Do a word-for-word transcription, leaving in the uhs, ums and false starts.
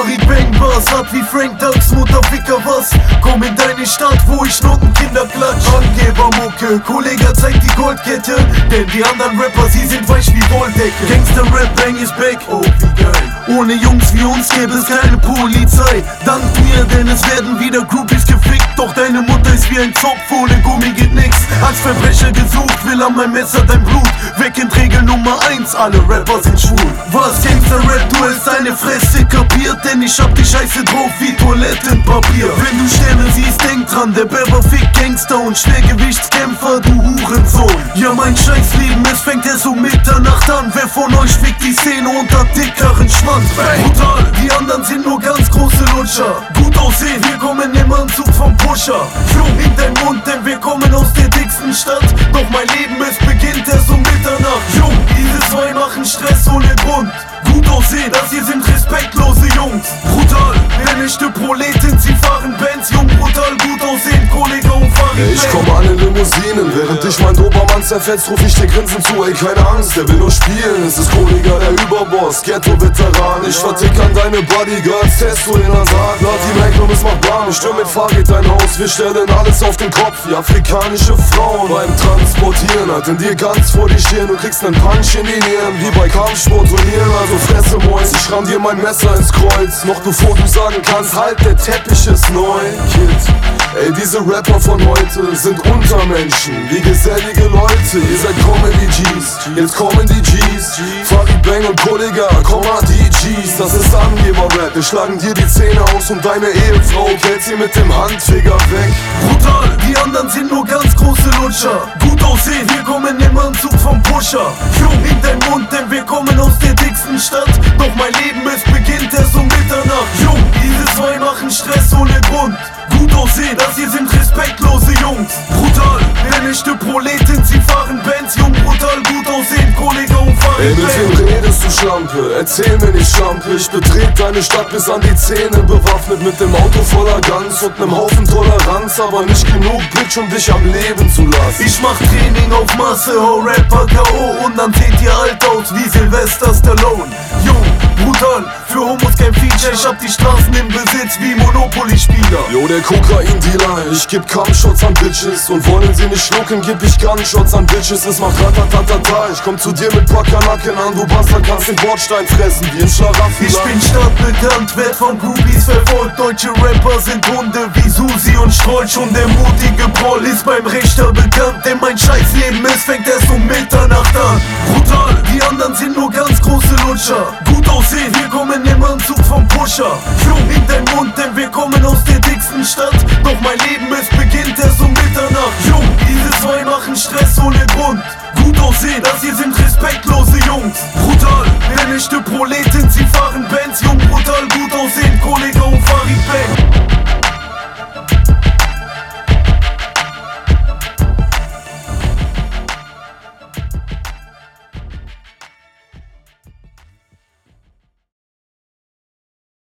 Farid Bang Bass hat wie Frank Dux Mutter Ficker was. Komm in deine Stadt, wo ich Notenkinder klatsch. Angebermucke, Kollege zeigt die Goldkette, denn die anderen Rapper, sie sind weich wie Wolldecke. Gangster-Rap, Bang is back, oh wie geil. Ohne Jungs wie uns gäbe es keine Polizei. Dank mir, denn es werden wieder Groupies gefickt. Doch deine Mutter ist wie ein Zopf, ohne Gummi geht nix. Als Verbrecher gesucht, will an mein Messer dein Blut. Weg in Regel Nummer eins, alle Rapper sind schwul. Was Gangster-Rap, du hast deine Fresse kapiert, denn ich hab die Scheiße drauf wie Toilettenpapier. Wenn du Sterne siehst, denk dran, der Berber fickt Gangster und Schwergewichtskämpfer, du Hurensohn. Ja, mein Scheißleben, es fängt erst um Mitternacht an. Wer von euch fickt die Szene unter dickeren Schwanz? Brutal, die anderen sind nur ganz große Lutscher. Gut aussehen, wir kommen im Anzug vom Pusher. Floh in dein Mund, denn wir kommen aus der dicksten Stadt. Doch mein Leben, es beginnt erst um Mitternacht. Jung, diese zwei machen Stress ohne Grund. Gut aussehen, das hier sind respektlose Jungs. Brutal, wer echte Proleten, sie fahren Benz. Jung, brutal, gut aussehen, Kollege und Farid Bang. Ich komm an in Limousinen, während dich mein Dobermann zerfetzt, ruf ich dir grinsend zu, ey keine Angst, der will nur spielen. Es ist Kollege, der Überboss, Ghetto-Veteran. Ich vertick an deine Bodyguards, Testo in der Saat. Lad die Magnum, es macht Bahn, ich stürm mit Fahrrad dein Haus. Wir stellen alles auf den Kopf, wie afrikanische Frauen beim Transportieren. Halt in dir ganz vor die Stirn, du kriegst nen Punch in die Nieren, wie bei Kampfsportturnieren. Also Fresse Mäus, ich ramm dir mein Messer ins Kreuz. Noch bevor du sagen kannst, halt, der Teppich ist neu. Kid, ey, diese Rapper von heute sind Untermenschen, wie gesellige Leute. Ihr seid Comedy-Gs, jetzt kommen die Gs. Farid Bang und Kollega, komm mal die Gs. Das ist Angeber-Rap, wir schlagen dir die Zähne aus und deine Ehefrau hält sie mit dem Handfinger weg. Brutal, die anderen sind nur ganz große Lutscher. Gut aussehen, wir kommen im Anzug vom Pusher. Jung in dein Mund, denn wir kommen aus der dicksten Stadt. Doch mein Leben, es beginnt erst um Mitternacht. Jung, diese zwei machen Stress ohne Grund. Gut aussehen, das hier sind respektlose Jungs. Brutal, wer echte Proleten, sie fahren Benz. Jung, brutal, gut aussehen, Kollege und Farid Ey, mit Bang. wem redest du, Schlampe? Erzähl mir nicht, Schlampe. Ich betrete deine Stadt bis an die Zähne, bewaffnet mit dem Auto voller Guns und nem Haufen Toleranz, aber nicht genug Bitch, um dich am Leben zu lassen. Ich mach Training auf Masse, hau Rapper K O und dann seht ihr alt aus wie Sylvester Stallone. Jung, brutal, für Homos kein Feature, ich hab die Straßen im Besitz wie Monopoly-Spieler. Jo, der Kokain-Dealer, ich geb Kampfshots an Bitches und wollen sie nicht schlucken, geb ich Gunshots an Bitches. Es macht ratatatata, ich komm zu dir mit Packernacken an, du Bastard kannst den Bordstein fressen wie im Schlaraffen. Ich bin stadtbekannt, werd von Groupies verfolgt. Deutsche Rapper sind Hunde wie Susi und Strolch und der mutige Proll ist beim Richter bekannt, denn mein Scheißleben, es fängt erst um Mitternacht an. Brutal, die anderen sind nur ganz große Lutscher. Gut aussehen, wir kommen im Anzug vom Pusher. Floh in dein Mund, denn wir kommen aus der dicksten Stadt. Doch mein Leben, es beginnt erst um Mitternacht. Jung, diese zwei machen Stress ohne Grund. Gut aussehen, das hier sind respektlose Jungs. Brutal, wer echte Proleten, sie fahren Benz. Jung, brutal, gut aussehen, Kollege und Farid Bang.